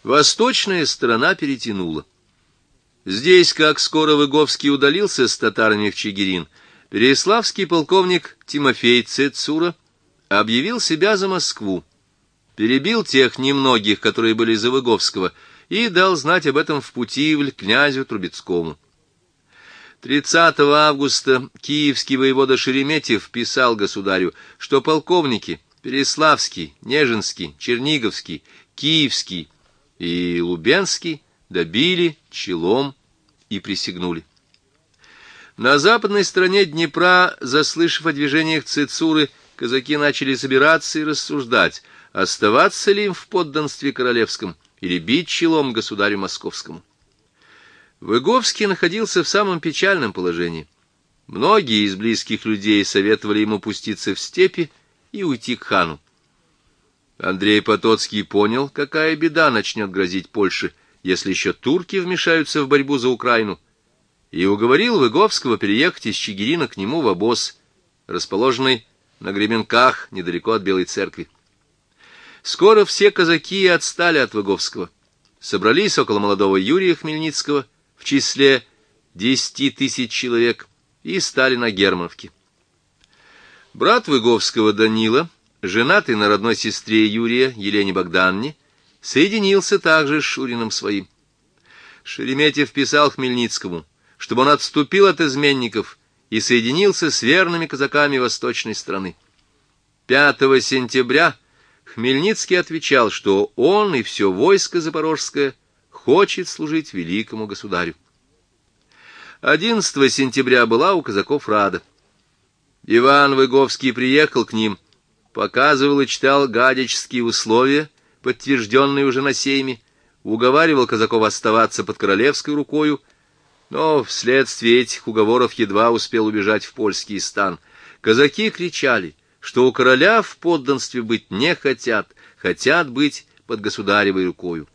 Восточная сторона перетянула. Здесь, как скоро Выговский удалился с татарами в Чигирин, переяславский полковник Тимофей Цецура объявил себя за Москву, перебил тех немногих, которые были за Выговского, и дал знать об этом в Путивль князю Трубецкому. 30 августа киевский воевода Шереметьев писал государю, что полковники Переяславский, Нежинский, Черниговский, Киевский и Лубенский добили челом и присягнули. На западной стороне Днепра, заслышав о движениях Цецуры, казаки начали собираться и рассуждать, оставаться ли им в подданстве королевском или бить челом государю московскому. Выговский находился в самом печальном положении. Многие из близких людей советовали ему пуститься в степи и уйти к хану. Андрей Потоцкий понял, какая беда начнет грозить Польше, если еще турки вмешаются в борьбу за Украину, и уговорил Выговского переехать из Чигирина к нему в обоз, расположенный на Гременках, недалеко от Белой церкви. Скоро все казаки отстали от Выговского, собрались около молодого Юрия Хмельницкого в числе 10 000 человек и стали на Германовке. Брат Выговского Данила, женатый на родной сестре Юрия, Елене Богданне, соединился также с Шуриным своим. Шереметьев писал Хмельницкому, чтобы он отступил от изменников и соединился с верными казаками восточной страны. 5 сентября Хмельницкий отвечал, что он и все войско запорожское хочет служить великому государю. 11 сентября была у казаков рада. Иван Выговский приехал к ним, показывал и читал гадячские условия, подтвержденные уже на сейме, уговаривал казаков оставаться под королевской рукою, но вследствие этих уговоров едва успел убежать в польский стан. Казаки кричали, что у короля в подданстве быть не хотят, хотят быть под государевой рукою.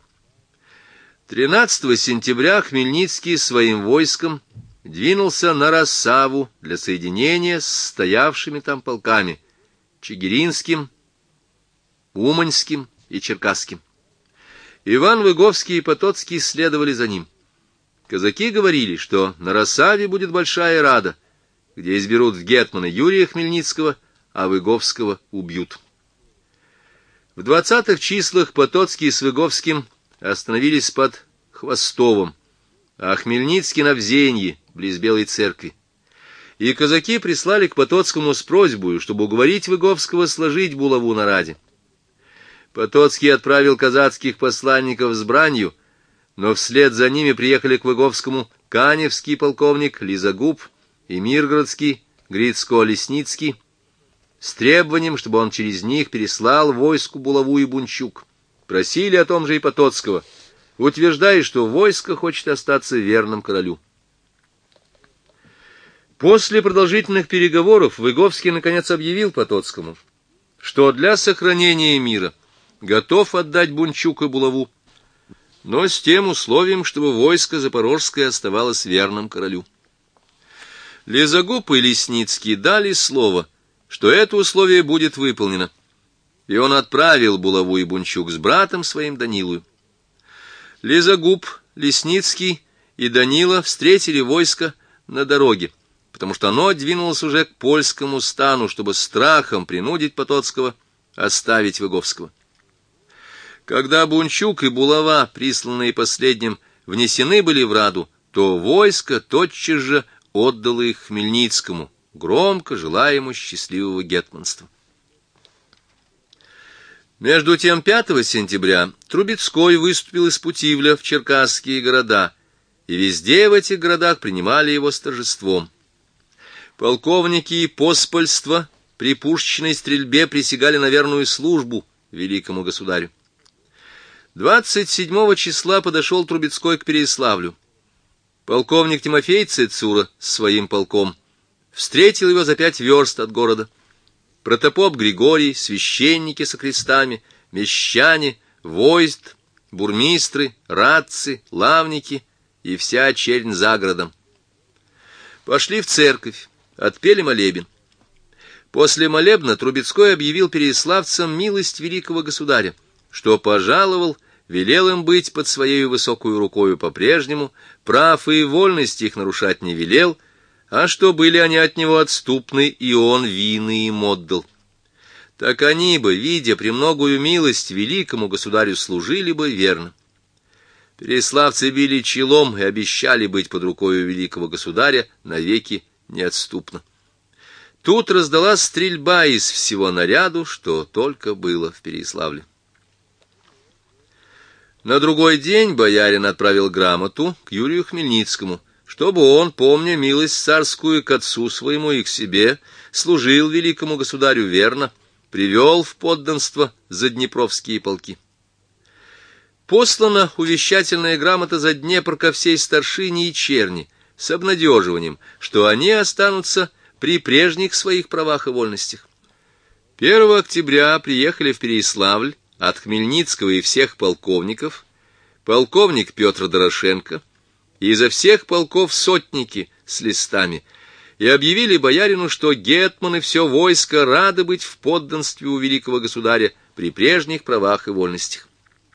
13 сентября Хмельницкий своим войском двинулся на Рассаву для соединения с стоявшими там полками Чигиринским, Уманским и Черкасским. Иван Выговский и Потоцкий следовали за ним. Казаки говорили, что на Рассаве будет большая рада, где изберут в гетмана Юрия Хмельницкого, а Выговского убьют. В 20-х числах Потоцкий с Выговским остановились под Хвостовом, а Хмельницкий на Взенье, близ Белой церкви. И казаки прислали к Потоцкому с просьбой, чтобы уговорить Выговского сложить булаву на раде. Потоцкий отправил казацких посланников с бранью, но вслед за ними приехали к Выговскому каневский полковник Лизагуб и миргородский Грицко-Лесницкий с требованием, чтобы он через них переслал войску булаву и бунчук. Просили о том же и Потоцкого, утверждая, что войско хочет остаться верным королю. После продолжительных переговоров Выговский наконец объявил Потоцкому, что для сохранения мира готов отдать бунчук и булаву, но с тем условием, чтобы войско запорожское оставалось верным королю. Лизагуб и Лесницкий дали слово, что это условие будет выполнено, и он отправил булаву и бунчук с братом своим Данилою. Лизагуб, Лесницкий и Данила встретили войско на дороге, потому что оно двинулось уже к польскому стану, чтобы страхом принудить Потоцкого оставить Выговского. Когда бунчук и булава, присланные последним, внесены были в раду, то войско тотчас же отдало их Хмельницкому, громко желая ему счастливого гетманства. Между тем 5 сентября Трубецкой выступил из Путивля в черкасские города, и везде в этих городах принимали его с торжеством. Полковники и поспольство при пушечной стрельбе присягали на верную службу великому государю. 27 числа подошел Трубецкой к Переяславлю. Полковник Тимофей Цецура с своим полком встретил его за 5 верст от города. Протопоп Григорий, священники со крестами, мещане, войск, бурмистры, радци, лавники и вся чернь за городом. Пошли в церковь, отпели молебен. После молебна Трубецкой объявил переяславцам милость великого государя, что пожаловал велел им быть под своей высокую рукою по-прежнему, прав и вольность их нарушать не велел, а что были они от него отступны, и он вины им отдал. Так они бы, видя премногую милость, великому государю служили бы верно. Переяславцы били челом и обещали быть под рукою великого государя навеки неотступно. Тут раздалась стрельба из всего наряду, что только было в Переяславле. На другой день боярин отправил грамоту к Юрию Хмельницкому, чтобы он, помня милость царскую к отцу своему и к себе, служил великому государю верно, привел в подданство заднепровские полки. Послана увещательная грамота за Днепр ко всей старшине и черни с обнадеживанием, что они останутся при прежних своих правах и вольностях. 1 октября приехали в Переяславль от Хмельницкого и всех полковников полковник Петр Дорошенко и изо всех полков сотники с листами, и объявили боярину, что гетман и все войско рады быть в подданстве у великого государя при прежних правах и вольностях.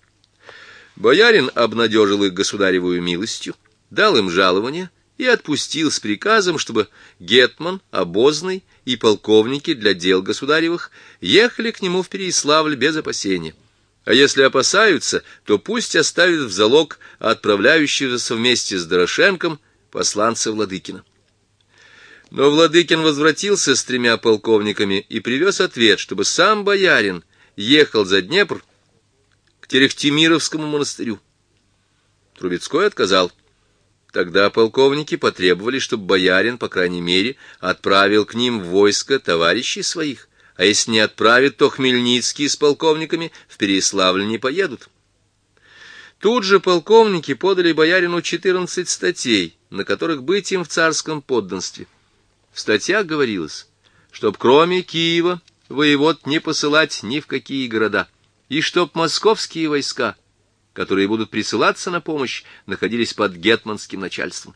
Боярин обнадежил их государевую милостью, дал им жалование и отпустил с приказом, чтобы гетман, обозный и полковники для дел государевых ехали к нему в Переяславль без опасения. А если опасаются, то пусть оставят в залог отправляющегося вместе с Дорошенком посланца Владыкина. Но Владыкин возвратился с 3 полковниками и привез ответ, чтобы сам боярин ехал за Днепр к Терехтимировскому монастырю. Трубецкой отказал. Тогда полковники потребовали, чтобы боярин, по крайней мере, отправил к ним в войско товарищей своих, а если не отправит, то Хмельницкий с полковниками в Переяславль не поедут. Тут же полковники подали боярину 14 статей, на которых быть им в царском подданстве. В статьях говорилось, чтоб кроме Киева воевод не посылать ни в какие города, и чтоб московские войска, которые будут присылаться на помощь, находились под гетманским начальством.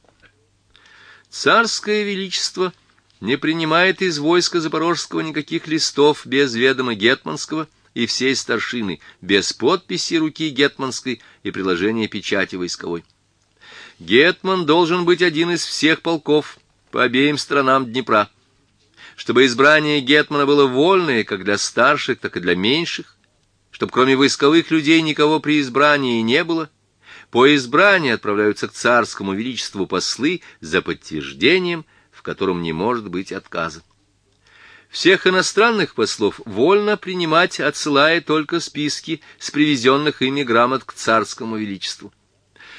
Царское величество не принимает из войска запорожского никаких листов без ведома гетманского и всей старшины, без подписи руки гетманской и приложения печати войсковой. Гетман должен быть один из всех полков по обеим сторонам Днепра, чтобы избрание гетмана было вольное как для старших, так и для меньших, чтобы кроме войсковых людей никого при избрании не было. По избранию отправляются к царскому величеству послы за подтверждением, в котором не может быть отказа. Всех иностранных послов вольно принимать, отсылая только списки с привезенных ими грамот к царскому величеству.